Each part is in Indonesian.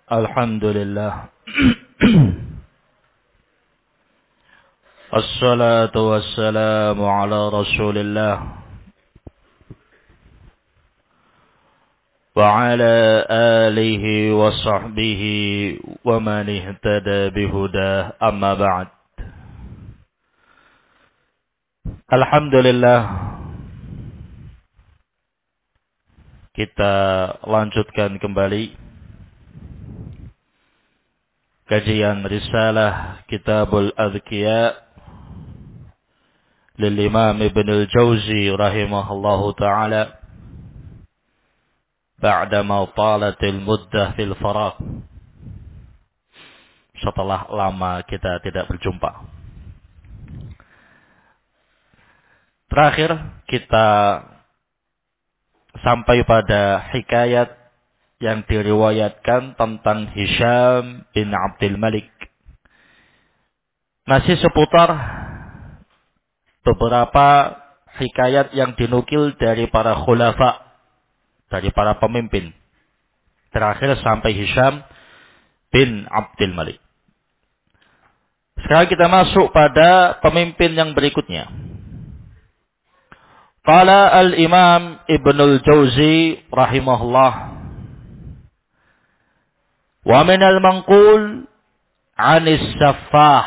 Alhamdulillah. Assalatu wassalamu ala Rasulillah wa ala alihi wa sahbihi wa man ihtada bihudah, amma ba'd. Alhamdulillah, kita lanjutkan kembali kajian risalah Kitabul Adhkiya lil Imam Ibn al-Jauzi rahimahullahu ta'ala ba'dama talatil muddah fil faraq, setelah lama kita tidak berjumpa. Terakhir kita sampai pada hikayat yang diriwayatkan tentang Hisham bin Abdul Malik. Masih seputar beberapa hikayat yang dinukil dari para khulafa, dari para pemimpin. Terakhir sampai Hisham bin Abdul Malik. Sekarang kita masuk pada pemimpin yang berikutnya. Qala al-Imam Ibnul Jauzi rahimahullah, wa minal manqul anis Saffah.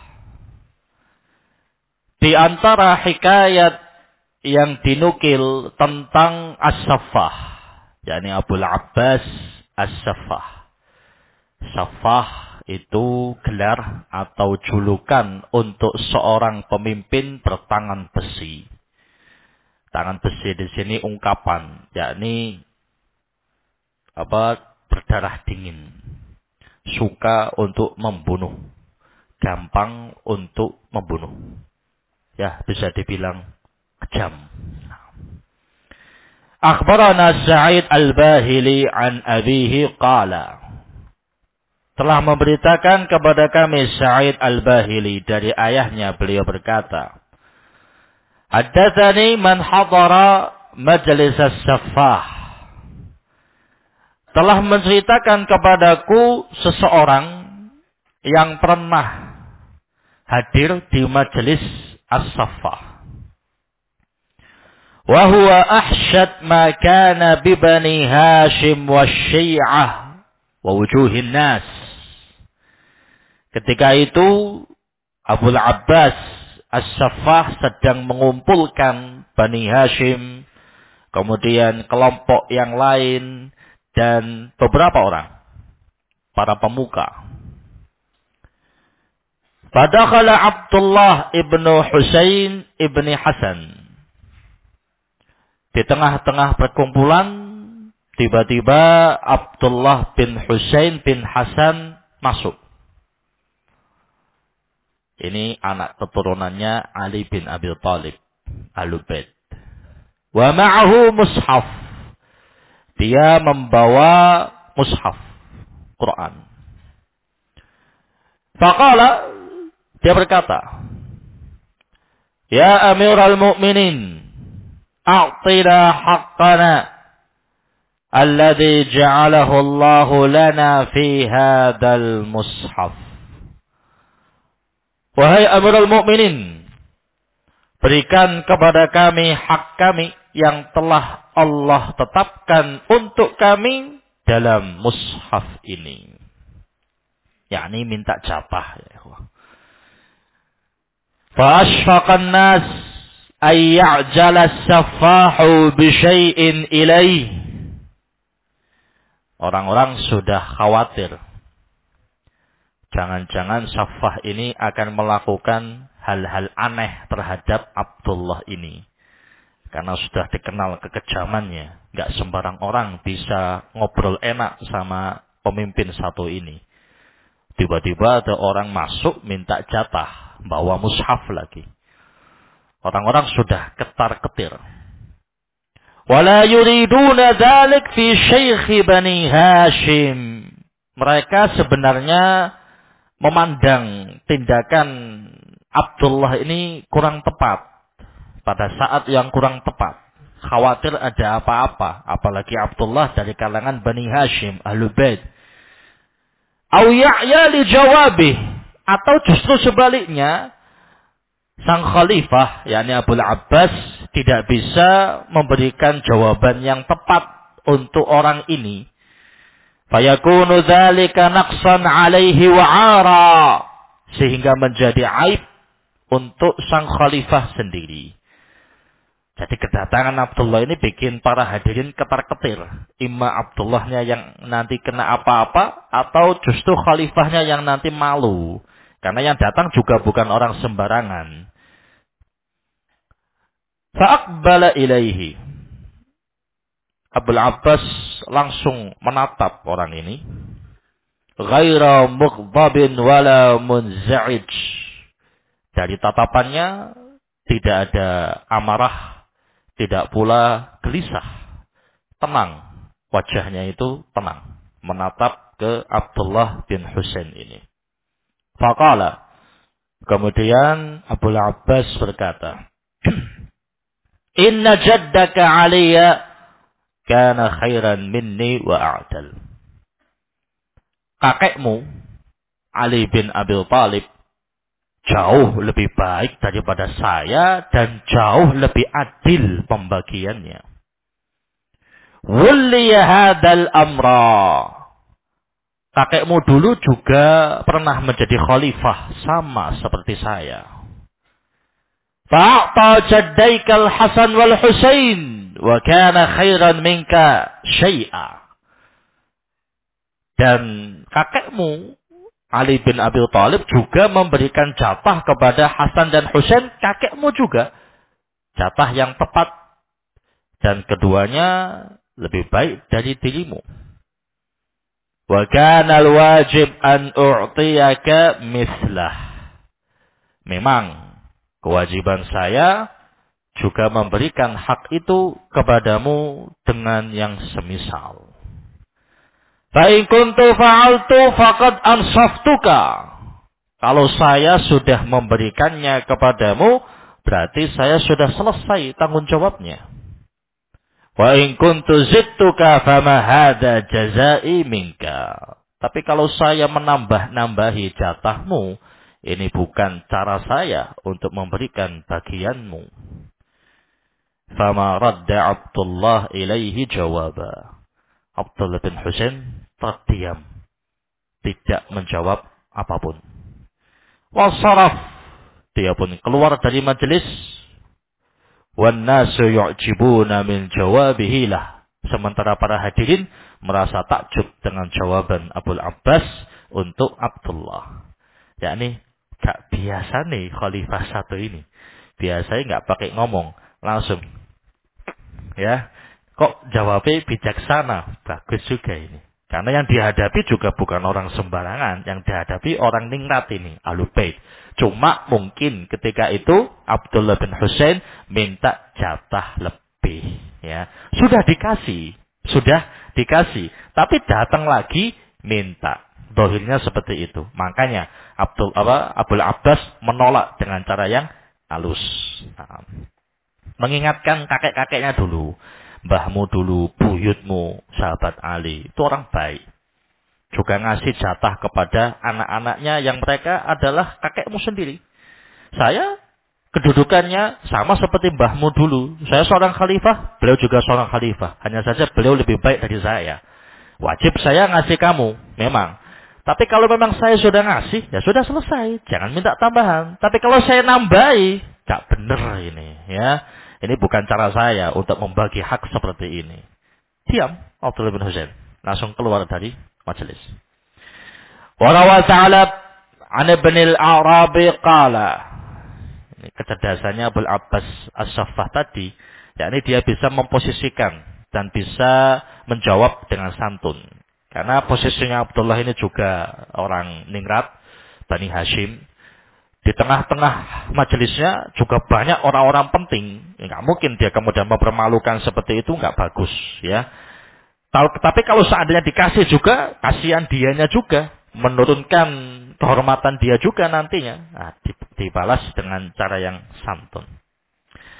Di antara hikayat yang dinukil tentang As-Saffah, yakni Abul Abbas As-Saffah. Saffah itu gelar atau julukan untuk seorang pemimpin bertangan besi. Tangan besi di sini ungkapan, yakni berdarah dingin, suka untuk membunuh, gampang untuk membunuh. Ya, bisa dibilang kejam. Akhbarana Sa'id al-Bahili an abihi qala. Telah memberitakan kepada kami Sa'id al-Bahili dari ayahnya, beliau berkata, haddatsani man hadara majlis as-Saffah. Telah menceritakan kepadaku seseorang yang pernah hadir di majelis As-Saffah. Wa huwa ahsyad ma kana bi Bani Hashim wa Syi'ah wa wujuhin nas. Ketika itu Abul Abbas As-Saffah sedang mengumpulkan Bani Hashim, kemudian kelompok yang lain, dan beberapa orang, para pemuka. Fadakhala Abdullah ibnu Husain ibni Hasan. Di tengah-tengah perkumpulan, tiba-tiba Abdullah bin Husain bin Hasan masuk. Ini anak keturunannya Ali bin Abi Thalib, Ahlul Bait. Wa ma'ahu mushaf. Dia membawa mushaf Quran. Faqala, dia berkata, ya Amirul Mu'minin, a'tina haqqana alladhi ja'alahu Allahu lana fi hadzal mushaf. Wahai Amirul Mu'minin, berikan kepada kami hak kami yang telah Allah tetapkan untuk kami dalam mushaf ini. Yakni minta jatah, ya. Fa ashfaqan nas ay ya'jala as-saffahu bi syai'in ilaih. Orang-orang sudah khawatir, jangan-jangan Saffah ini akan melakukan hal-hal aneh terhadap Abdullah ini. Karena sudah dikenal kekejamannya. Gak sembarang orang bisa ngobrol enak sama pemimpin satu ini. Tiba-tiba ada orang masuk minta jatah, bawa mushaf lagi. Orang-orang sudah ketar-ketir. Wala yuriduna dzalik fi syaikh Bani Hashim. Mereka sebenarnya memandang tindakan Abdullah ini kurang tepat, pada saat yang kurang tepat. Khawatir ada apa-apa, apalagi Abdullah dari kalangan Bani Hashim, Ahlul Bait. Au ya'ya li jawabih, atau justru sebaliknya sang khalifah yakni Abul Abbas tidak bisa memberikan jawaban yang tepat untuk orang ini. Fayakunu dzalika naqsan 'alaihi wa 'ara, sehingga menjadi aib untuk sang khalifah sendiri. Jadi kedatangan Abdullah ini bikin para hadirin ketar-ketir. Imma Abdullahnya yang nanti kena apa-apa, atau justru khalifahnya yang nanti malu. Karena yang datang juga bukan orang sembarangan. Fa'aqbala ilaihi. Abul Abbas langsung menatap orang ini. Ghaira mughdabin wala munza'ij. Dari tatapannya tidak ada amarah, tidak pula gelisah. Tenang. Wajahnya itu tenang. Menatap ke Abdullah bin Husain ini. Faqala. Kemudian Abul Abbas berkata, Inna jaddaka aliyya kana khairan minni wa a'dal. Kakekmu, Ali bin Abi Thalib, jauh lebih baik daripada saya dan jauh lebih adil pembagiannya. Wulliya hadal amra. Kakekmu dulu juga pernah menjadi khalifah sama seperti saya. Fa'ata jaddaikal Hasan wal Husain wa kana khairan minka syai'a. Dan kakekmu Ali bin Abi Thalib juga memberikan jatah kepada Hasan dan Husain, kakekmu juga jatah yang tepat, dan keduanya lebih baik dari dirimu. Wa kana al-wajib an u'tiyaka mislah. Memang kewajiban saya juga memberikan hak itu kepadamu dengan yang semisal. Fa in kuntu fa'altu faqad ansaftuka. Kalau saya sudah memberikannya kepadamu, berarti saya sudah selesai tanggung jawabnya. Wa in kuntu zidtuka fama hadza jazai minka. Tapi kalau saya menambah-nambahi jatahmu, ini bukan cara saya untuk memberikan bagianmu. Fama radda Abdullah ilaihi jawaba. Abdullah bin Husain terdiam, tidak menjawab apapun. Wasaraf, dia pun keluar dari majelis. Wan nasu yu'jibuna min jawabihi lah. Sementara para hadirin merasa takjub dengan jawaban Abul Abbas untuk Abdullah. Yakni gak biasa nih khalifah satu ini. Biasanya gak pakai ngomong, langsung. Ya, kok jawabnya bijaksana, bagus juga ini. Karena yang dihadapi juga bukan orang sembarangan, yang dihadapi orang ningrat ini, Ahlul Bait. Cuma mungkin ketika itu Abdullah bin Husain minta jatah lebih, ya. Sudah dikasih, tapi datang lagi minta. Dohirnya seperti itu. Makanya Abul Abbas menolak dengan cara yang halus. Nah, mengingatkan kakek-kakeknya dulu. Mbahmu dulu, buyutmu, sahabat Ali. Itu orang baik. Juga ngasih jatah kepada anak-anaknya yang mereka adalah kakekmu sendiri. Saya kedudukannya sama seperti mbahmu dulu. Saya seorang khalifah, beliau juga seorang khalifah. Hanya saja beliau lebih baik dari saya. Wajib saya ngasih kamu, memang. Tapi kalau memang saya sudah ngasih, ya sudah selesai. Jangan minta tambahan. Tapi kalau saya nambahi, gak bener ini, ya. Ini bukan cara saya untuk membagi hak seperti ini. Diam, Abdullah bin Husain. Langsung keluar dari majelis. Warawa ta'ala an ibn al-Arabi qala. Ini kecerdasannya Abul Abbas As-Saffah tadi. Yakni dia bisa memposisikan dan bisa menjawab dengan santun. Karena posisinya Abdullah ini juga orang ningrat, Bani Hashim. Di tengah-tengah majelisnya juga banyak orang-orang penting. Nggak mungkin dia kemudian mempermalukan seperti itu, nggak bagus, ya. Tapi kalau seandainya dikasih juga, kasihan dianya juga, menurunkan kehormatan dia juga nantinya. Nah, dibalas dengan cara yang santun.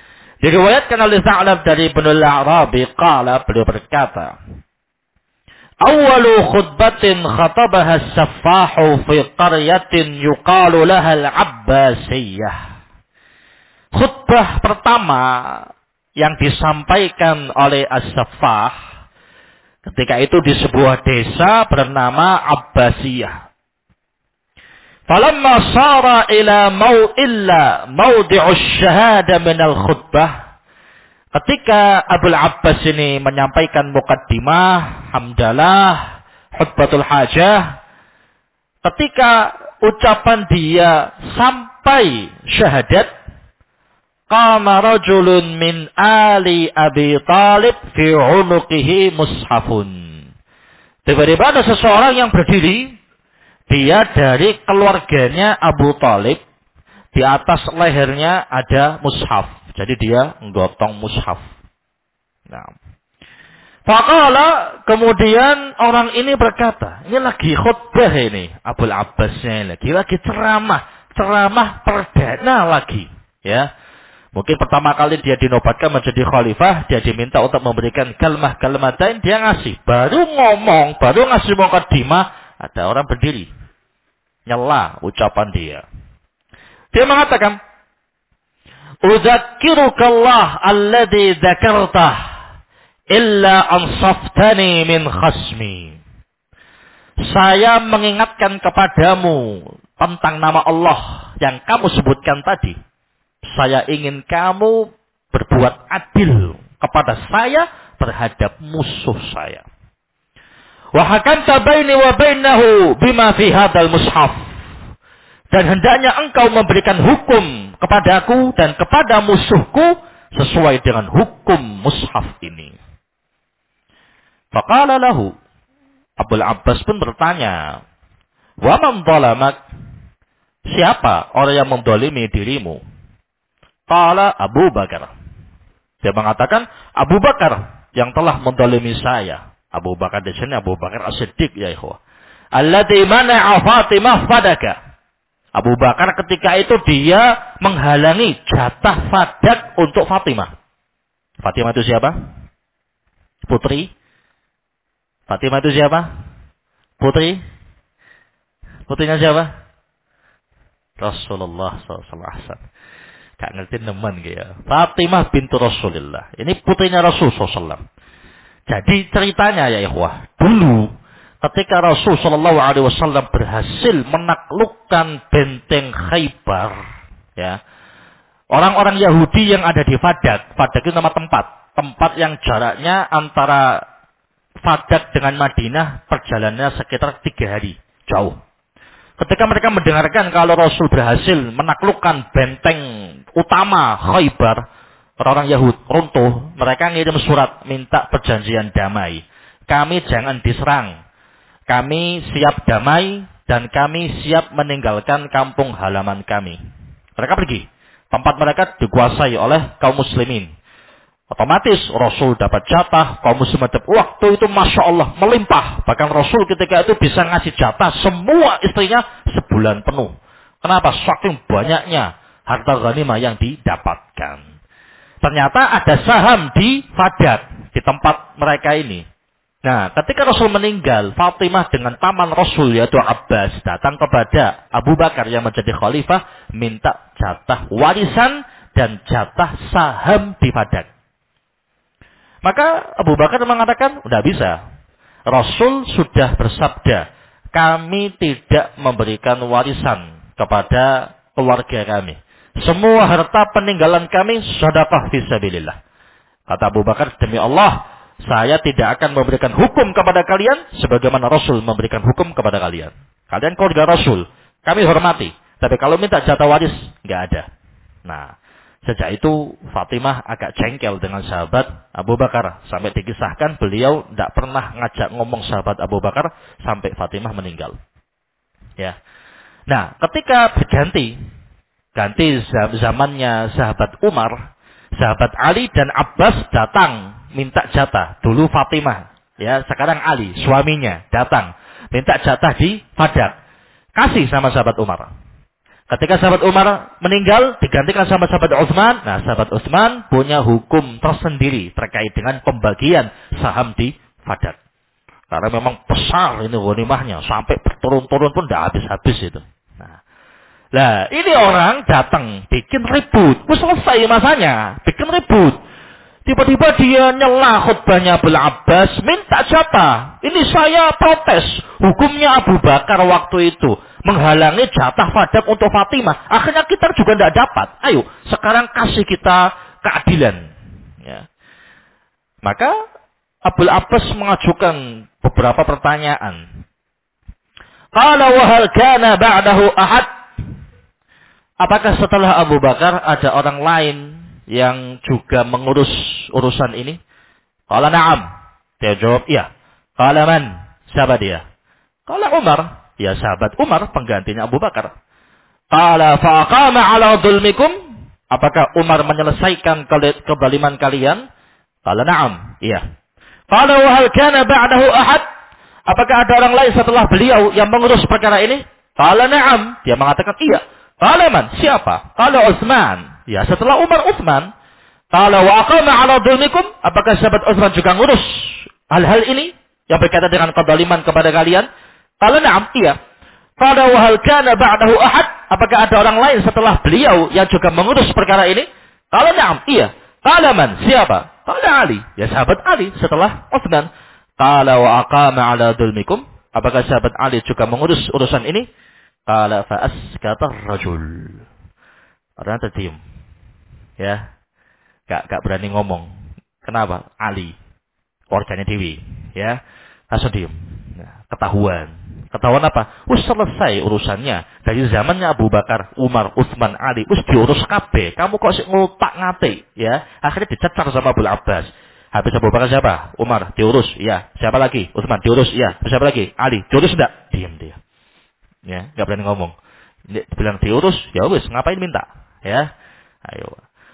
Diriwayatkan oleh Sa'lab dari Ibnul Arabi qala, beliau berkata, Awalu khutbatin khatabaha as-saffahu fi qaryatin yuqalu laha al-Abbasiyah. Khutbah pertama yang disampaikan oleh As-Saffah ketika itu di sebuah desa bernama Abbasiyah. Falamma sara ila mawdi'us syahada minal khutbah. Ketika Abul Abbas ini menyampaikan mukaddimah, hamdalah, khutbatul hajah. Ketika ucapan dia sampai syahadat, qama rajulun min ali Abi Talib fi unuqihi mushafun. Tiba-tiba ada seseorang yang berdiri. Dia dari keluarganya Abu Talib. Di atas lehernya ada mushaf. Jadi dia menggotong mushaf. Nah. Faqala, kemudian orang ini berkata, ini lagi khutbah ini, Abul Abbasnya lagi ceramah. Ceramah perdana lagi. Ya. Mungkin pertama kali dia dinobatkan menjadi khalifah, dia diminta untuk memberikan kalmah-kalmatain, dia ngasih. Baru ngomong, baru ngasih mukaddimah, ada orang berdiri. Nyela ucapan dia. Dia mengatakan, "Udzakkirukallah alladzi dzakartah illa ansaftani min khasmi." Saya mengingatkan kepadamu tentang nama Allah yang kamu sebutkan tadi. Saya ingin kamu berbuat adil kepada saya terhadap musuh saya. Wa hakanta baini wa bainahu bima fi hadzal mushaf. Dan hendaknya engkau memberikan hukum kepadaku dan kepada musuhku sesuai dengan hukum mushaf ini. Faqala lahu, Abul Abbas pun bertanya, "Wa man dhalamak?" Siapa orang yang mendolimi dirimu? Qala Abu Bakar. Dia mengatakan, Abu Bakar yang telah mendolimi saya. Abu Bakar di sini Abu Bakar As-Siddiq ya ikhwah. Alladzi mana'a Fatimah fadaka. Abu Bakar ketika itu dia menghalangi jatah fadak untuk Fatimah. Fatimah itu siapa? Putri. Fatimah itu siapa? Putri. Putrinya siapa? Rasulullah SAW. Gak ngerti nemen ya. Fatimah bintu Rasulullah. Ini putrinya Rasul SAW. Jadi ceritanya ya ikhwah, dulu ketika Rasul Shallallahu Alaihi Wasallam berhasil menaklukkan benteng Khaybar, ya, orang-orang Yahudi yang ada di Fadak itu nama tempat yang jaraknya antara Fadak dengan Madinah perjalanannya sekitar 3 hari, jauh. Ketika mereka mendengarkan kalau Rasul berhasil menaklukkan benteng utama Khaybar, orang-orang Yahudi runtuh, mereka ngirim surat minta perjanjian damai. Kami jangan diserang. Kami siap damai dan kami siap meninggalkan kampung halaman kami. Mereka pergi. Tempat mereka dikuasai oleh kaum muslimin. Otomatis Rasul dapat jatah, kaum muslim dapat waktu itu Masya Allah melimpah. Bahkan Rasul ketika itu bisa ngasih jatah semua istrinya sebulan penuh. Kenapa? Saking banyaknya harta ghanimah yang didapatkan. Ternyata ada saham di Fadak, di tempat mereka ini. Nah, ketika Rasul meninggal, Fatimah dengan paman Rasul yaitu Abbas datang kepada Abu Bakar yang menjadi khalifah, minta jatah warisan dan jatah saham di Fadak. Maka Abu Bakar mengatakan, udah bisa. Rasul sudah bersabda, kami tidak memberikan warisan kepada keluarga kami. Semua harta peninggalan kami sedekah fisabilillah. Kata Abu Bakar, demi Allah, saya tidak akan memberikan hukum kepada kalian sebagaimana Rasul memberikan hukum kepada kalian. Kalian keluarga Rasul, kami hormati. Tapi kalau minta jatah waris, nggak ada. Nah, sejak itu Fatimah agak jengkel dengan sahabat Abu Bakar. Sampai dikisahkan beliau tidak pernah ngajak ngomong sahabat Abu Bakar sampai Fatimah meninggal. Ya. Nah, ketika ganti zamannya sahabat Umar, sahabat Ali dan Abbas datang minta jatah. Dulu Fatimah, ya, sekarang Ali, suaminya datang minta jatah di Fadak. Kasih sama sahabat Umar. Ketika sahabat Umar meninggal, digantikan sama sahabat Utsman. Nah, sahabat Utsman punya hukum tersendiri terkait dengan pembagian saham di Fadak. Karena memang besar ini ghanimahnya, sampai berturun-turun pun tidak habis-habis itu. Nah, ini orang datang bikin ribut, selesai masanya, bikin ribut. Tiba-tiba dia nyela khutbahnya Abul Abbas, minta jatah. Ini saya protes. Hukumnya Abu Bakar waktu itu menghalangi jatah Fadak untuk Fatimah. Akhirnya kita juga tidak dapat. Ayo, sekarang kasih kita keadilan. Ya. Maka Abul Abbas mengajukan beberapa pertanyaan. Qala wa hal kana ba'dahu ahad? Apakah setelah Abu Bakar ada orang lain yang juga mengurus urusan ini? Qala na'am. Dia jawab, iya. Qala man? Siapa dia? Qala Umar. Ya, sahabat Umar, penggantinya Abu Bakar. Qala fa'aqama ala dhulmikum? Apakah Umar menyelesaikan kezaliman kalian? Qala na'am. Iya. Qala wa hal kana ba'dahu ahad? Apakah ada orang lain setelah beliau yang mengurus perkara ini? Qala na'am. Dia mengatakan iya. Qala man? Siapa? Qala Utsman. Ya, setelah Umar, Utsman. Qala wa aqama ala dhulmikum? Apakah sahabat Utsman juga ngurus hal-hal ini yang berkaitan dengan kezaliman kepada kalian? Qala na'am. Iya. Qala wa hal kana ba'dahu ahad? Apakah ada orang lain setelah beliau yang juga mengurus perkara ini? Qala na'am. Iya. Qala man? Siapa? Qala Ali. Ya, sahabat Ali setelah Utsman. Qala wa aqama ala dhulmikum? Apakah sahabat Ali juga mengurus urusan ini? Qala fa askata ar-rajul. Orang terdiam. Ya. Gak berani ngomong. Kenapa? Ali. Keluarganya Dewi. Ya. Langsung diam. Ya. Ketahuan apa? Selesai urusannya. Dari zamannya Abu Bakar, Umar, Utsman, Ali. Diurus kabeh. Kamu kok sih ngutak ngate. Ya. Akhirnya dicecar sama Abul Abbas. Habis Abu Bakar siapa? Umar. Diurus. Iya. Siapa lagi? Utsman. Diurus. Iya. Siapa lagi? Ali. Diurus enggak? Diam dia. Ya. Gak berani ngomong. Dia bilang diurus. Ya wis. Ngapain minta? Ya. Ayo.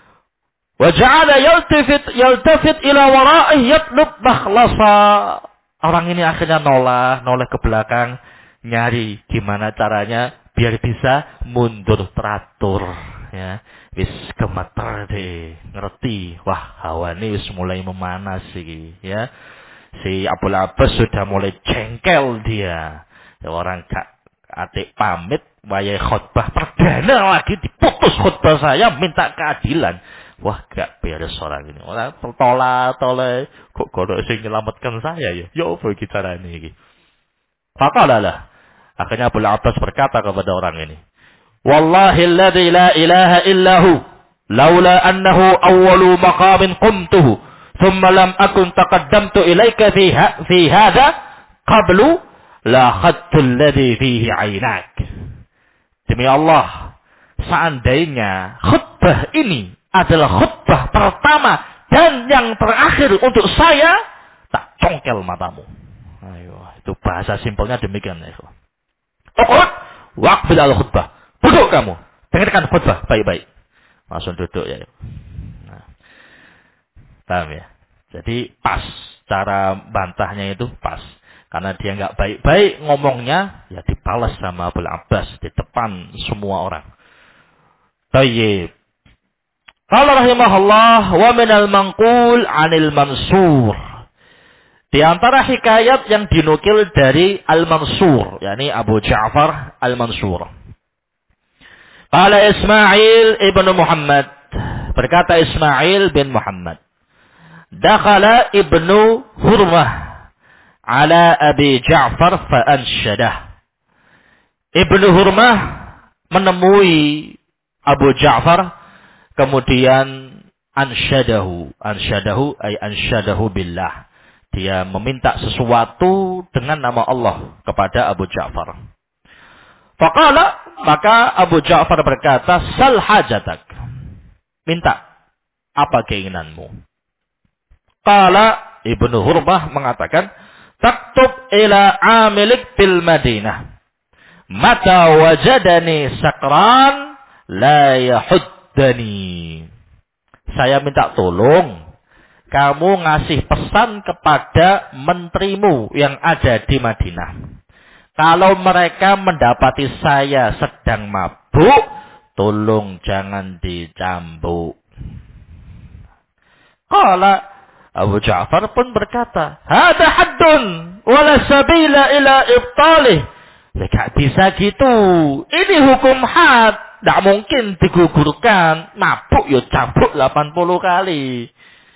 Wa ja'ala yaltafit ila wara'ih yatlub makhlasa. Orang ini akhirnya noleh ke belakang, nyari gimana caranya biar bisa mundur teratur, ya. Wis gemeter deh, ngerti. Wah, hawa ini wis mulai memanas iki, ya. Si Abul Abbas sudah mulai jengkel dia. Ya, orang atik pamit, wayai khutbah perdana lagi diputus khutbah saya, minta keadilan. Wah, gak beres orang ini. Orang tolak, kok kodok sing nyelamatkan saya ya. Ya apa iki carane iki? Faqalalah. Akhirnya Abul Abbas berkata kepada orang ini, "Wallahi alladzi la ilaha illahu, laula annahu awwalu maqamin qumtuhu, thumma lam akun taqaddamtu ilaika fi hadha qablu la khattu alladzi fihi 'ainak." Demi Allah, seandainya khutbah ini adalah khutbah pertama dan yang terakhir untuk saya, tak congkel matamu. Ayo, itu bahasa simpelnya demikian. Uqud waqbil al khutbah. Duduk kamu, dengarkan khutbah baik-baik. Langsung duduk ya. Nah, paham ya? Jadi pas cara bantahnya itu pas. Karena dia nggak baik-baik ngomongnya, ya dibalas sama Abul Abbas di depan semua orang. Tayyib. Qala rahimahullah wa minal manqul 'anil mansur. Di antara hikayat yang dinukil dari Al-Mansur, yakni Abu Ja'far Al-Mansur. Qala Ismail ibnu Muhammad, berkata Ismail bin Muhammad, dakhala ibnu Hurmah ala Abi Ja'far fa ansyadah. Ibnu Hurmah menemui Abu Ja'far, kemudian ansyadahu ay ansyadahu billah. Dia meminta sesuatu dengan nama Allah kepada Abu Ja'far. Faqala, maka Abu Ja'far berkata, sal hajatak. Minta apa keinginanmu? Qala, Ibnu Hurmah mengatakan, taktub ila amilik bil Madinah. Mata wajadani sakran la yahuddani. Saya minta tolong kamu ngasih pesan kepada menterimu yang ada di Madinah. Kalau mereka mendapati saya sedang mabuk, tolong jangan dicambuk. Qala Abu Ja'far pun berkata, "Hada haddun wala sabila ila ibtalih." Ya gak bisa gitu. Ini hukum had. Tidak mungkin digugurkan. Mabuk ya cambuk 80 kali.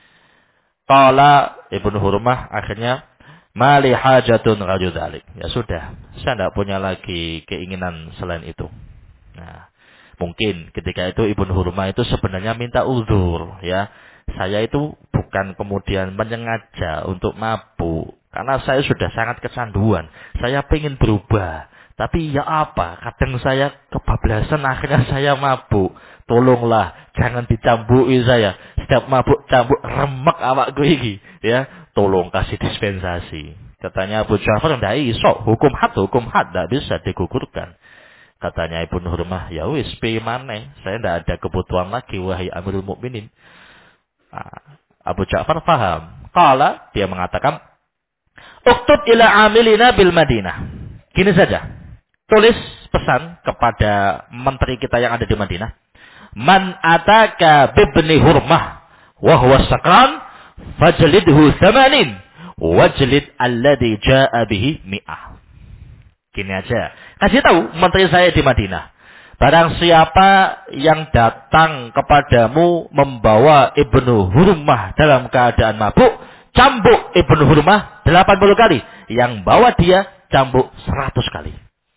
Qala Ibnu Hurmah akhirnya, "Mali hajatun ghairu dzalik." Ya sudah, saya tidak punya lagi keinginan selain itu. Nah, mungkin ketika itu Ibnu Hurmah itu sebenarnya minta uzur, ya. Saya itu bukan kemudian menyengaja untuk mabuk, karena saya sudah sangat kecanduan. Saya pengen berubah, tapi ya apa? Kadang saya kebablasan, akhirnya saya mabuk. Tolonglah, jangan dicambuki saya. Setiap mabuk cambuk remek awakku iki, ya. Tolong kasih dispensasi. Katanya Abu Ja'far, ndak iso, hukum had tidak bisa digugurkan. Katanya Ibnu Hurmah, ya wis piye maneh, saya tidak ada kebutuhan lagi wahai Amirul Mukminin. Abu Ja'far paham. Qala, dia mengatakan, "Uktub ila amilina bil Madinah." Gini saja. Tulis pesan kepada menteri kita yang ada di Madinah. "Man ataka bibni Hurmah wa huwa sakran fajlidhu 80 wajlid alladhi jaa bihi 100." Gini aja. Kasih tahu menteri saya di Madinah. Barang siapa yang datang kepadamu membawa Ibnu Hurmah dalam keadaan mabuk, cambuk Ibnu Hurmah 80 kali. Yang bawa dia cambuk 100 kali.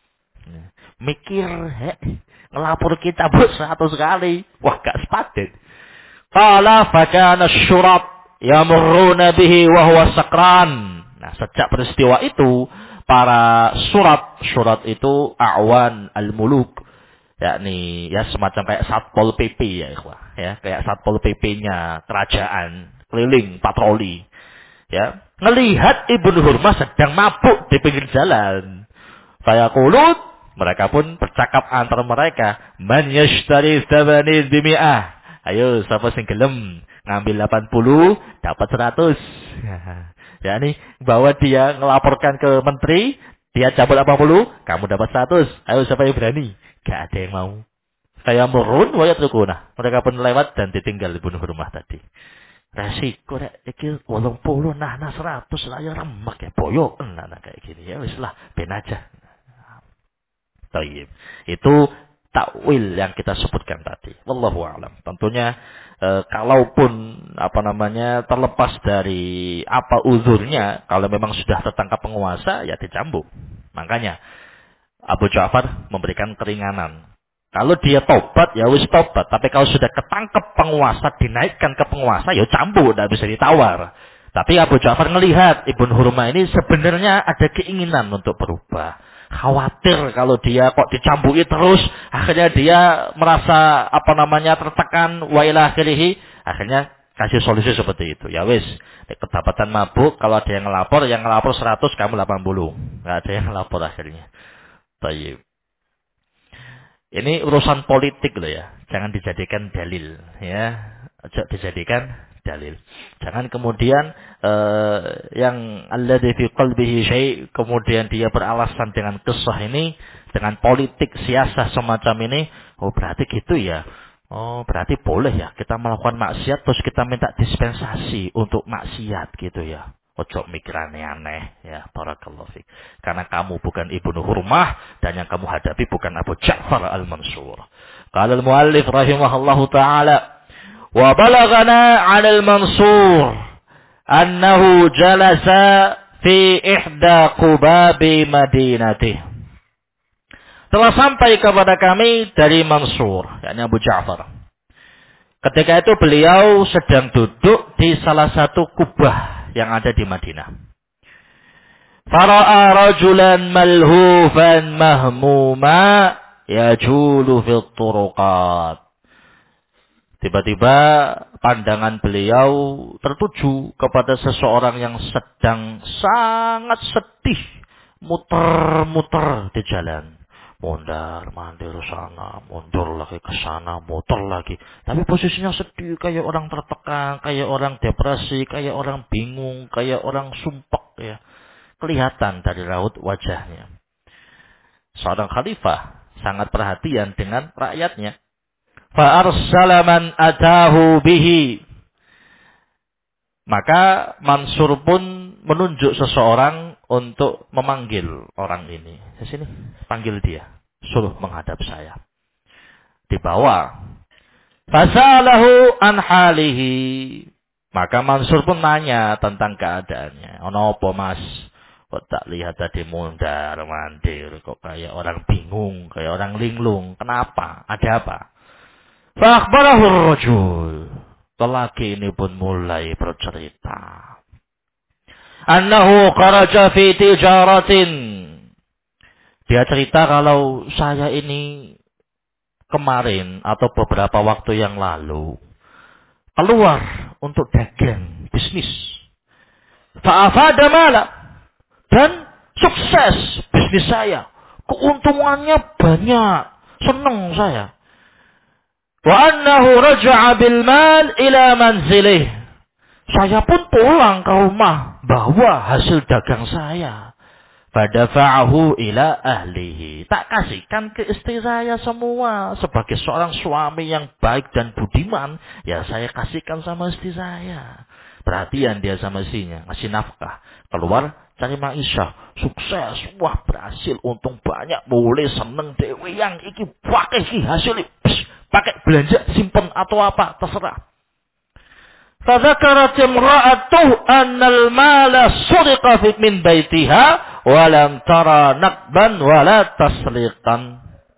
Mikir, ngelapor kita cambuk 100 kali. Wah, gak sepadet. Qala fakana syurat yamurruna bihi wa huwa sakran. Nah, sejak peristiwa itu, para surat itu awan al-muluk, yakni ya semacam kayak Satpol PP ya ikhwah, ya, kayak Satpol PP-nya kerajaan, keliling patroli, ya, ngelihat Ibnu Hurmah sedang mabuk di pinggir jalan. Fayaqulun, mereka pun bercakap antar mereka, "Man yashtari thamani bimi'ah." Ayo, siapa sing gelem ngambil 80 dapat 100. Ya nih, bahwa dia ngelaporkan ke menteri, dia cabut 80, kamu dapat 100. Ayo, siapa yang berani? Gak ada yang mau. Saya murun wa yatrukuna. Mereka pun lewat dan ditinggal Ibnu Hurmah tadi. Resiko rek iki 80 nah 100 lah ya remek ya boyo nah kayak gini ya wis lah ben aja. Tayyib. Itu takwil yang kita sebutkan tadi. Wallahu a'lam. Tentunya kalaupun terlepas dari apa uzurnya, kalau memang sudah tertangkap penguasa ya dicambuk. Makanya Abu Ja'far memberikan keringanan. Kalau dia tobat ya wis tobat, tapi kalau sudah ketangkep penguasa, dinaikkan ke penguasa ya cambuk, tidak bisa ditawar. Tapi Abu Ja'far melihat Ibnu Hurmah ini sebenarnya ada keinginan untuk berubah. Khawatir kalau dia kok dicambuki terus, akhirnya dia merasa tertekan wa ila akhirih, akhirnya kasih solusi seperti itu. Ya wis, kedapatan mabuk, kalau ada yang ngelapor 100, kamu 80. Enggak ada yang ngelapor akhirnya. Baik. Ini urusan politik loh ya. Jangan dijadikan dalil ya. Dijadikan dalil. Jangan kemudian yang alladzi fi qalbihi syai' kemudian dia beralasan dengan kisah ini, dengan politik siasah semacam ini, oh berarti gitu ya. Oh berarti boleh ya kita melakukan maksiat terus kita minta dispensasi untuk maksiat gitu ya. Ojo mikir aneh-aneh ya, barakallahu fik. Karena kamu bukan Ibnu Hurmah dan yang kamu hadapi bukan Abu Ja'far al-Mansur. Qala al-muallif rahimahullahu taala, wa balaghana 'an al-Mansur annahu jalasa fi ihda qubabi madinatih. Telah sampai kepada kami dari Mansur, yakni Abu Ja'far. Ketika itu beliau sedang duduk di salah satu kubah yang ada di Madinah. Fara'a rajulan malhufan mahmuma yajulu fil turuqat. Tiba-tiba pandangan beliau tertuju kepada seseorang yang sedang sangat sedih, muter-muter di jalan. Mondar mandir sana, mundur lagi ke sana, muter lagi. Tapi posisinya sedih, kayak orang tertekan, kayak orang depresi, kayak orang bingung, kayak orang sumpek ya. Kelihatan dari raut wajahnya. Seorang khalifah sangat perhatian dengan rakyatnya. Fa arsala man atahu bihi. Maka Mansur pun menunjuk seseorang untuk memanggil orang ini. Di sini, panggil dia. Suruh menghadap saya. Dibawa. Fasalahu an halihi. Maka Mansur pun nanya tentang keadaannya. Ono apa mas? Kok tak lihat tadi mundar mandir. Kok kayak orang bingung. Kayak orang linglung. Kenapa? Ada apa? Fa'akhbarahu ar-rajul. Lelaki ini pun mulai bercerita. Annahu kharaja fi tijaratin. Dia cerita kalau saya ini kemarin atau beberapa waktu yang lalu keluar untuk dagang bisnis. Fa'afada mala. Dan sukses bisnis saya. Keuntungannya banyak. Senang saya. Wa annahu raja'a bil mal ila manzilih. Saya pun pulang ke rumah bawa hasil dagang saya. Fadafa'ahu ila ahlihi. Tak kasihkan ke istri saya semua. Sebagai seorang suami yang baik dan budiman, ya saya kasihkan sama istri saya. Perhatian dia sama istrinya, ngasih nafkah. Keluar cari maisha, sukses, wah berhasil, untung banyak, boleh seneng dewe yang iki pakai iki hasil, pakai belanja simpen atau apa terserah. Fadzakarat imra'atuhu annal mala suriqa min baitiha wa lam tara nakban wala tasliqan.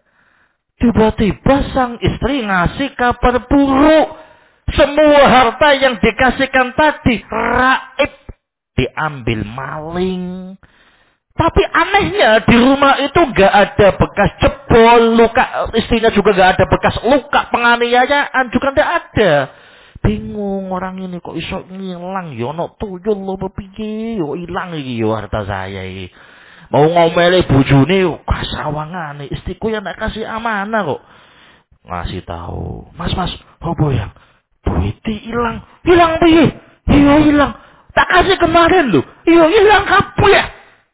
Tiba-tiba sang istri ngasih kabar buruk. Semua harta yang dikasihkan tadi raib, diambil maling. Tapi anehnya di rumah itu gak ada bekas jebol, luka, istrinya juga gak ada bekas luka penganiayaan, juga gak ada. Bingung orang ini kok iso ngilang, ya ono tuyul lho piye, yo ilang iki yo harta saya iki. Mau ngomeli bojone yo kasawangane, istriku yang tak kasih amanah kok. Ngasih tahu, "Mas, apa ya? Duitnya hilang." "Hilang piye?" "Iya hilang. Tak kasih kemarin lho." "Iya hilang kabeh."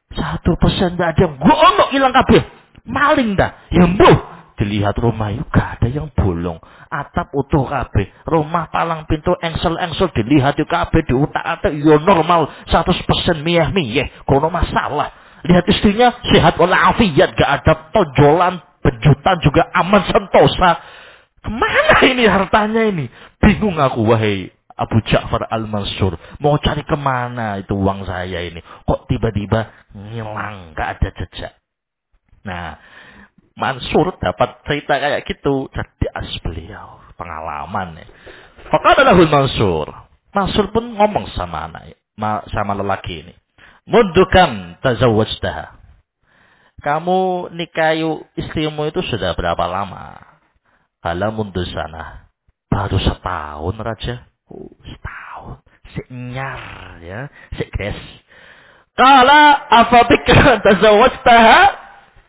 1% gak ada, gua ono hilang kabeh. Maling dah. Ya mbuh. Dilihat rumah itu gak ada yang bolong. Atap utuh kabeh. Rumah palang pintu engsel-engsel dilihat itu kabeh diutak-atik ya normal 100% miyah-miyah. Kono masalah. Lihat istrinya sehat walafiat, gak ada tonjolan, benjutan juga aman sentosa. Kemana ini hartanya ini? Bingung aku wahai Abu Ja'far Al-Mansur. Mau cari kemana itu uang saya ini? Kok tiba-tiba ngilang, gak ada jejak. Nah, Mansur dapat cerita kayak gitu. Cerdas beliau. Pengalaman ya. Faqala lahul Mansur. Mansur pun ngomong sama sama lelaki ini. Mundukan tazawwajtaha. Kamu nikahi istrimu itu sudah berapa lama? Kala mundur sana. Baru setahun Raja. Setahun. Senyar ya. Sekres. Kala afabika tazawwajtaha.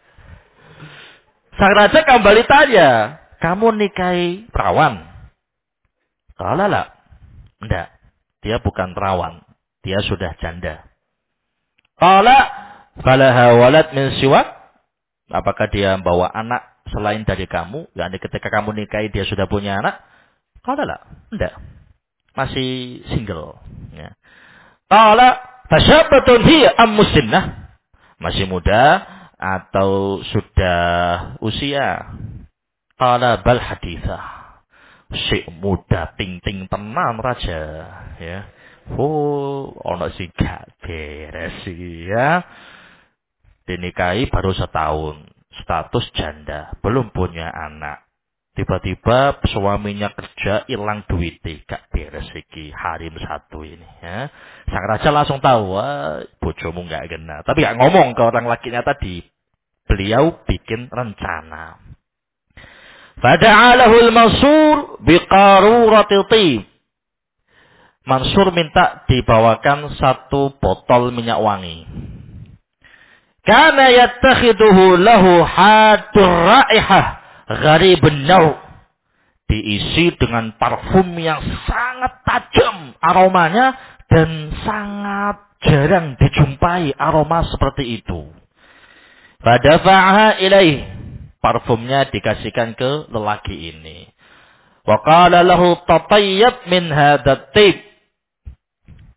Sang raja kembali tanya, "Kamu nikahi perawan?" Kala lah. Enggak. Dia bukan perawan. Dia sudah janda. Kala falaha walad min siwak. Apakah dia bawa anak selain dari kamu? Yani ketika kamu nikahi dia sudah punya anak? Kala lah. Enggak. Masih single. Ya. Kala fasyabatun hiya am musinnah. Masih muda atau sudah usia? Qala bal hadithah. Si muda ting-ting tenan Raja, ya. Ono sing gak beres iki ya. Dinikahi baru setahun, status janda, belum punya anak. Tiba-tiba suaminya kerja hilang duitnya, gak beres iki harim satu ini ya. Sang raja langsung tahu, wah, bojomu gak kena. Tapi gak ngomong ke orang lakinya tadi. Beliau bikin rencana. Fada'alahul Mansur biqaruratil tib. Mansur minta dibawakan satu botol minyak wangi. Kana yattakhiduhu lahu hadur raihah gharibun naw. Diisi dengan parfum yang sangat tajam aromanya dan sangat jarang dijumpai aroma seperti itu. Fadafa'aha ilaih. Parfumnya dikasihkan ke lelaki ini. Wa qala lahu tatayyab min hadat tib.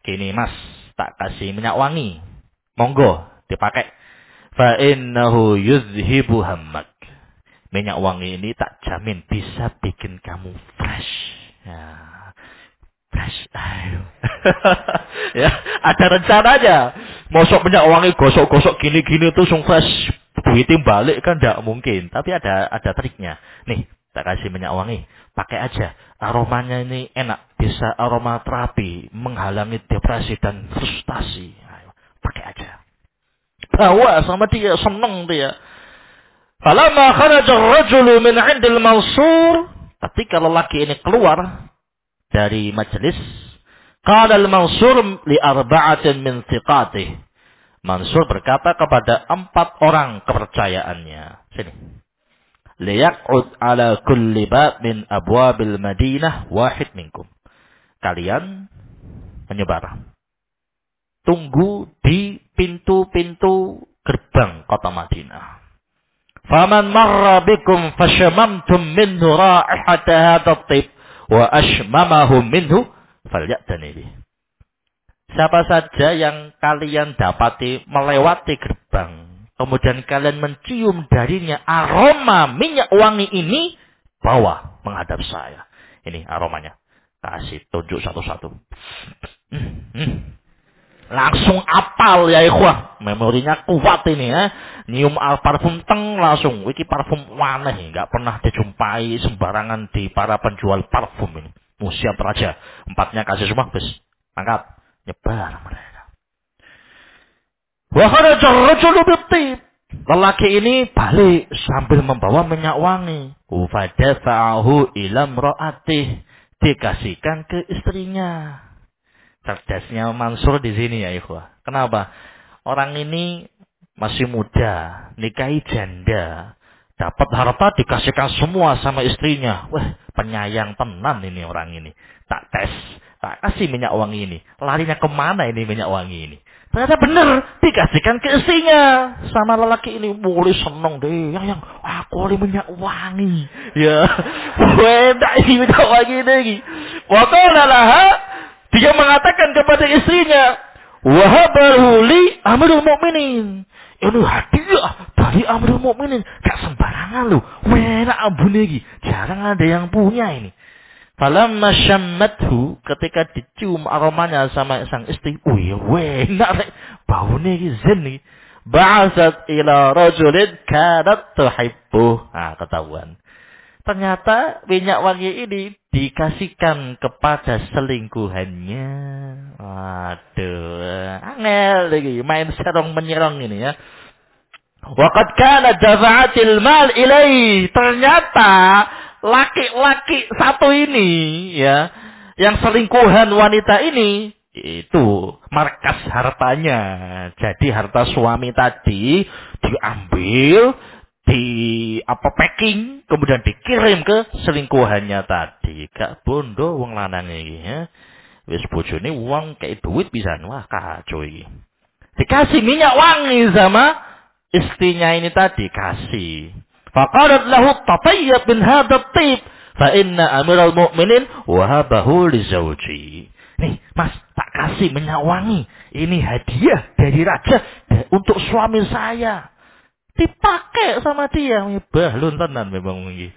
Gini mas, tak kasih minyak wangi. Monggo, dipakai. Fa innahu yuzhibu hammak. Minyak wangi ini tak jamin bisa bikin kamu fresh. Ya, fresh. Ayo. Ya, ada rencananya. Mosok minyak wangi gosok-gosok gini-gini tuh langsung fresh. Duitin balik kan tidak mungkin. Tapi ada triknya. Nih, tak kasih minyak wangi. Pakai aja. Aromanya ini enak. Bisa aroma terapi. Menghalangi depresi dan frustasi. Ayo, pakai aja. Bawa sama dia. Seneng dia. Falamma kharaja ar-rajulu min 'indil Mansur, ketika lelaki ini keluar dari majelis, qala al-Mansur li arba'atin min thiqatih. Mansur berkata kepada 4 orang kepercayaannya. Sini. Liyaq'ud ala kulli bab min abwabil Madinah wahid minkum. Kalian menyebar. Tunggu di pintu-pintu gerbang kota Madinah. Faman marra bikum fashamamtum minhu ra'ihata hadha at-tib wa ashmamahum minhu falyatani bih. Siapa saja yang kalian dapati melewati gerbang, kemudian kalian mencium darinya aroma minyak wangi ini, bawa menghadap saya. Ini aromanya. Kasih tunjuk satu-satu. Langsung apal ya ikhwah. Memorinya kuat ini ya. Nyium parfum teng langsung. Iki parfum waneh. Nggak pernah dijumpai sembarangan di para penjual parfum ini. Siap raja. 4-nya kasih semua. Bes. Angkat. Nyebar mereka. Wa kharaja ar-rajulu bit-tib. Lelaki ini balik sambil membawa minyak wangi. Fadafa'ahu ila imra'atih. Dikasihkan ke istrinya. Cerdasnya Mansur di sini ya ikhwah. Kenapa? Orang ini masih muda, nikahi janda, dapat harta dikasihkan semua sama istrinya. Wah, penyayang tenan ini orang ini. Tak tes, tak kasih minyak wangi ini. Larinya kemana ini minyak wangi ini? Ternyata benar, dikasihkan ke istrinya sama lelaki ini. Mulai seneng deh, yang aku oleh minyak wangi. Ya, enak ini minyak wangi ini. Waqala laha, dia mengatakan kepada istrinya, wahabahu li Amirul Mukminin. Ini hadiah dari Amirul Mukminin. Gak sembarangan lu. Enak ambune iki. Jarang ada yang punya ini. Falamma syammathu, ketika dicium aromanya sama sang istri, enak rek. Baune iki zen iki. Ba'asat ila rajulin kanat tuhibbuh. Ketahuan. Ternyata minyak wangi ini dikasihkan kepada selingkuhannya. Waduh, angel lagi main serong menyerong ini ya. Waqad kana dafa'atil mal ilai. Ternyata laki-laki satu ini ya, yang selingkuhan wanita ini itu markas hartanya. Jadi harta suami tadi diambil, packing, kemudian dikirim ke selingkuhannya tadi. Gak bondo wong lanang iki ya. Wis bojone wong kayak duit pisan. Wah, kacau iki. Dikasih minyak wangi sama istrinya ini tadi, kasih. Faqalat lahu tatayyab min hadha at-tib fa inna Amirul Mukminin wahabahu li zawji. Nih, Mas, tak kasih minyak wangi. Ini hadiah dari raja untuk suami saya. Dipakai sama dia. Bahlun tenan memang ini.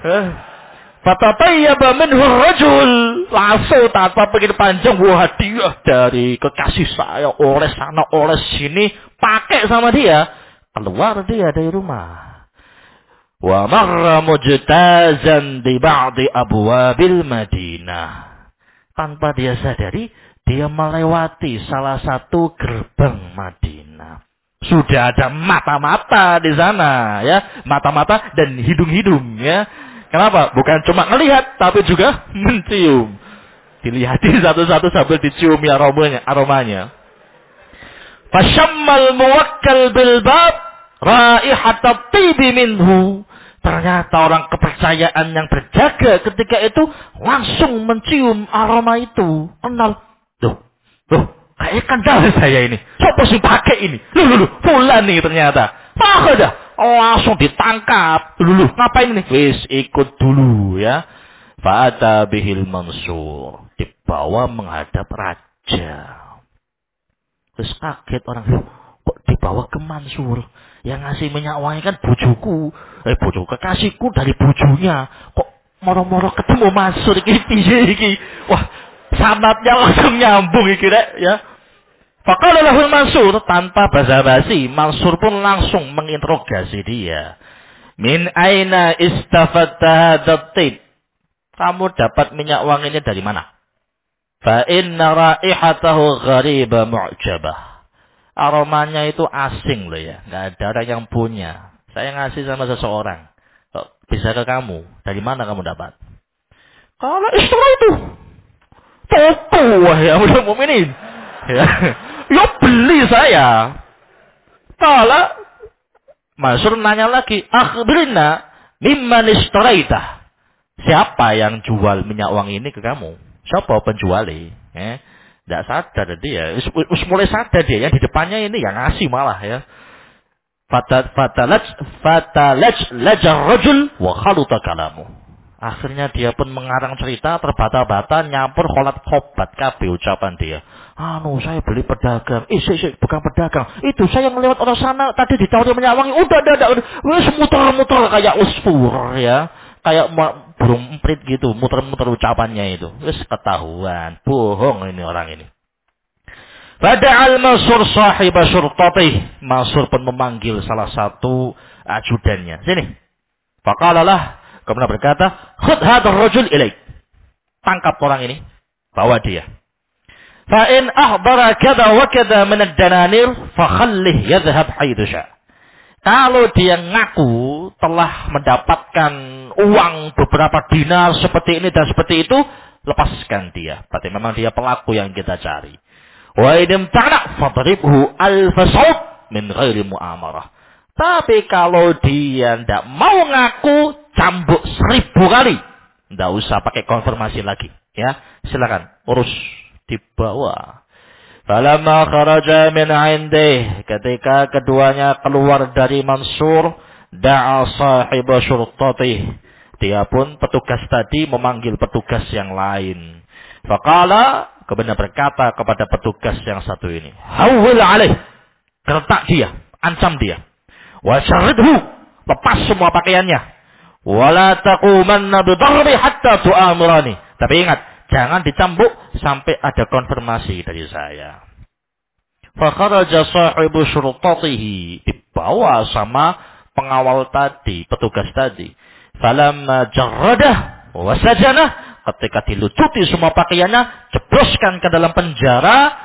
Fatatayyaba minhu rajul. Langsung tanpa pikir panjang. Wah, hadiah dari kekasih saya. Oleh sana, oleh sini. Pakai sama dia. Keluar dia dari rumah. Wa marra mujtazan di ba'di abwabil Madinah. Tanpa dia sadari, dia melewati salah satu gerbang Madinah. Sudah ada mata-mata di sana, ya, mata-mata dan hidung-hidung, ya. Kenapa? Bukan cuma melihat, tapi juga mencium. Dilihati satu-satu sambil diciumi aromanya. Fashammal muwakkal bil bab raihatat tibi minhu. Ternyata orang kepercayaan yang berjaga ketika itu langsung mencium aroma itu. Kenal. Loh, kayak kenal saya ini. Siapa sih pakai ini? Loh, fulan nih ternyata. Dah, langsung ditangkap. Loh, ngapain ini? Wis ikut dulu ya. Fa'ata bihil Mansur. Dibawa menghadap jam. Terus kaget orang, kok dibawa ke Mansur? Yang ngasih minyak wangi kan bojoku. Bojoku kekasihku dari bojonya. Kok moro-moro ketemu Mansur iki piye iki? Wah, sanadnya langsung nyambung iki rek ya. Faqala lahul Mansur, tanpa basa-basi, Mansur pun langsung menginterogasi dia. Min aina istafatta hadat tib? Kamu dapat minyak wanginya dari mana? Fa inna raihatahu ghariba mu'jabah. Aromanya itu asing loh ya, nggak ada orang yang punya. Saya ngasih sama seseorang. Kok bisa ke kamu? Dari mana kamu dapat? Kalau istri itu. Toto ya udah mukminin. Ya. Ya beli saya. Kalau Mansur nanya lagi, akhbirna mimman istaraita. Siapa yang jual minyak wangi ini ke kamu? Siapa penjualnya? Tidak sadar dia. Mulai sadar dia. Yang di depannya ini yang ngasih malah ya. Fatalaj lajar rajul wa khaluta kalamu. Akhirnya dia pun mengarang cerita terbata-bata nyampur kholat khobat kabeh ucapan dia. Saya beli pedagang. Bukan pedagang. Itu saya yang lewat orang sana tadi ditawari minyak wangi. Udah. Wes muter-muter kayak usfur ya. Kayak burung emprit gitu, muter-muter ucapannya itu. Wes ketahuan, bohong ini orang ini. Bada'al Mansur sahib syurtatih. Mansur pun memanggil salah satu ajudannya. Sini. Faqalalah, kemudian berkata, khudh hadzal rajul ilaik. Tangkap orang ini, bawa dia. Fa in ahdara kada wa kada min ad-dananir fa khallih yadhhab haitsu sya'. Kalau dia ngaku telah mendapatkan uang beberapa dinar seperti ini dan seperti itu, lepaskan dia. Berarti memang dia pelaku yang kita cari. Wa idim ta'na fadribhu al-fasawt min ghairi mu'amarah. Tapi kalau dia tidak mau ngaku, cambuk 1000 kali. Tidak usah pakai konfirmasi lagi. Ya, silakan urus dibawa. Falamma kharaja min 'indih, ketika keduanya keluar dari Mansur, da'a sahib syurtatih. Dia pun petugas tadi memanggil petugas yang lain. Faqala, kemudian berkata kepada petugas yang satu ini, hawwil alaih, gertak dia, ancam dia. Wa syarridhu, lepas semua pakaiannya. Wala taqumanna bidarbi hatta tu'amirani. Tapi ingat, jangan dicambuk sampai ada konfirmasi dari saya. Fakharaja sahibu syurtatihi, dibawa sama pengawal tadi, petugas tadi. Falamma jarradah wa sajanah, ketika dilucuti semua pakaiannya, jebloskan ke dalam penjara,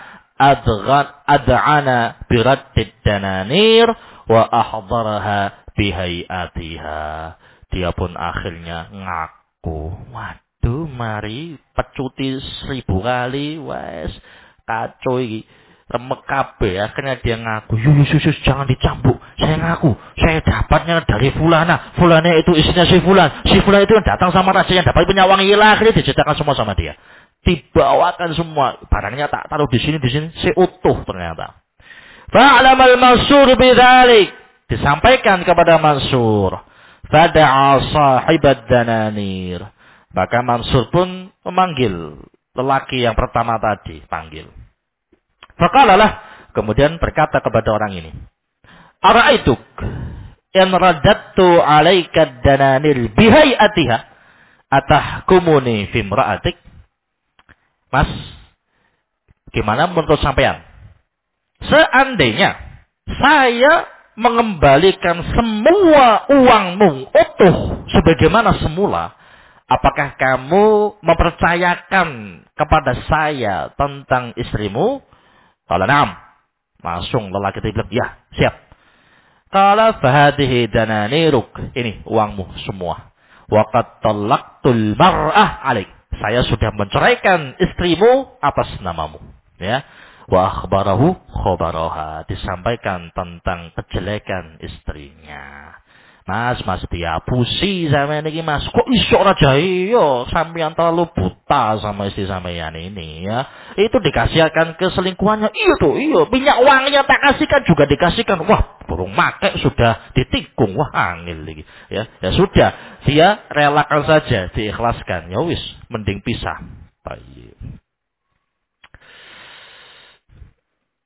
ad'ana biraddid dananir wa ahdaraha bihayatiha. Dia pun akhirnya ngaku. Waduh, mari pecuti 1000 kali, wes kacau iki. Remek kabeh, akhirnya dia ngaku. Yus, jangan dicambuk. Saya ngaku, saya dapatnya dari fulana. Fulana itu istrinya si fulan. Si fulan itu yang datang sama raja yang dapat minyak wangi. Akhirnya diceritakan semua sama dia. Dibawakan semua. Barangnya tak taruh di sini, seutuh ternyata. Fa'alamal Mansur bidzalik. Disampaikan kepada Mansur. Fada'a sahibad dananir. Maka Mansur pun memanggil lelaki yang pertama tadi. Panggil. Faqalalah, kemudian berkata kepada orang ini. Ara'aituk in radattu 'alaika dananir bihayatiha atahkumuni fi imra'atik? Mas, gimana menurut sampean? Seandainya saya mengembalikan semua uangmu utuh sebagaimana semula, apakah kamu mempercayakan kepada saya tentang istrimu? Kalau na'am, langsung lelaki itu bilang, ya, siap. Kalau fahadihi dananiruk, ini uangmu semua. Waqad talaqtul mar'ah alaik. Saya sudah menceraikan istrimu atas namamu. Ya. Wa akhbarahu khobaraha. Disampaikan tentang kejelekan istrinya. Mas diapusi sama ini mas. Kok iso raja iyo sampean terlalu buta sama istri sampean ini ya. Itu dikasihkan ke selingkuhannya. Iya. Minyak wanginya tak kasihkan juga dikasihkan. Wah, burung make sudah ditikung. Wah, angel lagi. Ya sudah, dia relakan saja, diikhlaskan. Ya wis, mending pisah. Baik.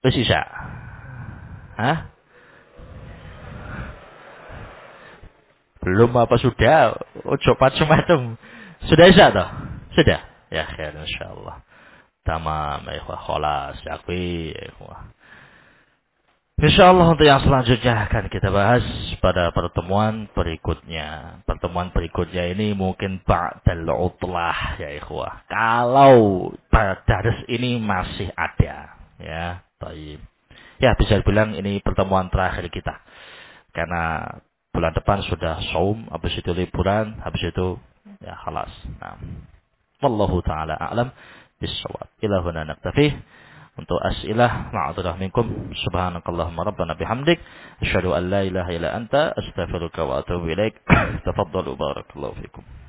Wis isya. Hah? Belum apa sudah? Ojo macam-macam. Sudah isya toh? Sudah. Ya khair insyaallah. Tamam ya ikhwah, khalas yakfi ya ikhwah. Insyaallah untuk yang selanjutnya akan kita bahas pada pertemuan berikutnya. Pertemuan berikutnya ini mungkin ba'dal utlah ya ikhwah. Kalau dars ini masih ada ya. Baik. Ya bisa dibilang ini pertemuan terakhir kita. Karena bulan depan sudah saum, habis itu liburan, habis itu ya khalas. Nah, wallahu taala a'lam bissawab. Ila huna naktafi. Untuk as'ilah ma'adzurah minkum subhanakallahumma rabbana bihamdik asyhadu an la ilaha illa anta astaghfiruka wa atubu ilaik. Tafaddalu barakallahu fikum.